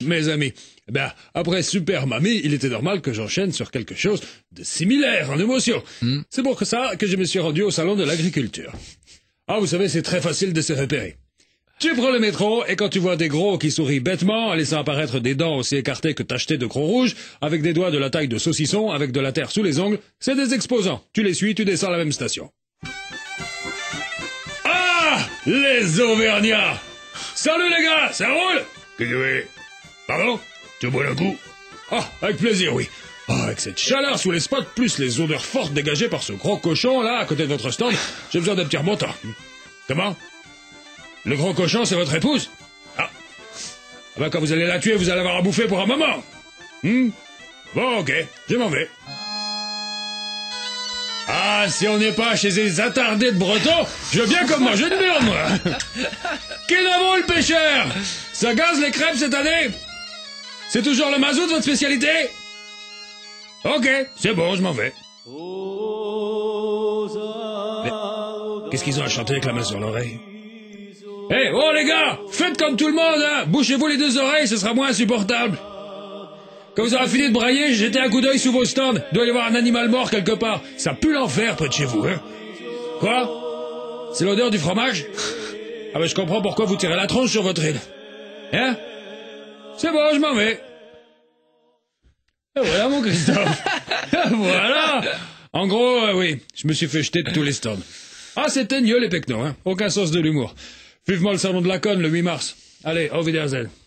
Mes amis, eh ben, après Super Mamie, il était normal que j'enchaîne sur quelque chose de similaire en émotion. C'est pour ça que je me suis rendu au salon de l'agriculture. Ah, vous savez, c'est très facile de se repérer. Tu prends le métro, et quand tu vois des gros qui sourient bêtement, en laissant apparaître des dents aussi écartées que tachetées de crocs rouges, avec des doigts de la taille de saucisson, avec de la terre sous les ongles, c'est des exposants. Tu les suis, tu descends à la même station. Ah, les Auvergnats! Salut les gars, ça roule? Oui. Pardon? Tu bois un coup? Ah, avec plaisir, oui. Ah, avec cette chaleur sous les spots, plus les odeurs fortes dégagées par ce gros cochon, là, à côté de votre stand, j'ai besoin d'un petit remontant. Comment? Le gros cochon, c'est votre épouse? Ah. Ah ben, quand vous allez la tuer, vous allez avoir à bouffer pour un moment. Bon, ok, je m'en vais. Ah, si on n'est pas chez les attardés de Bretons, je veux bien comme manger de merde, moi. Qu'est-ce le pêcheur? Ça gaze les crêpes cette année? C'est toujours le mazout votre spécialité? Ok, c'est bon, je m'en vais. Mais, qu'est-ce qu'ils ont à chanter avec la main sur l'oreille? Oh les gars, faites comme tout le monde, hein. Bouchez-vous les deux oreilles, ce sera moins insupportable. Quand vous aurez fini de brailler, jetez un coup d'œil sous vos stands. Il doit y avoir un animal mort quelque part. Ça pue l'enfer près de chez vous, hein. Quoi? C'est l'odeur du fromage? Ah ben je comprends pourquoi vous tirez la tronche sur votre île. Hein? C'est bon, je m'en vais. Et voilà mon Christophe. Voilà. En gros, oui, je me suis fait jeter de tous les stands. Ah, c'était mieux les pecnos, hein. Aucun sens de l'humour. Vivement le salon de la conne le 8 mars. Allez, au Wiedersehen.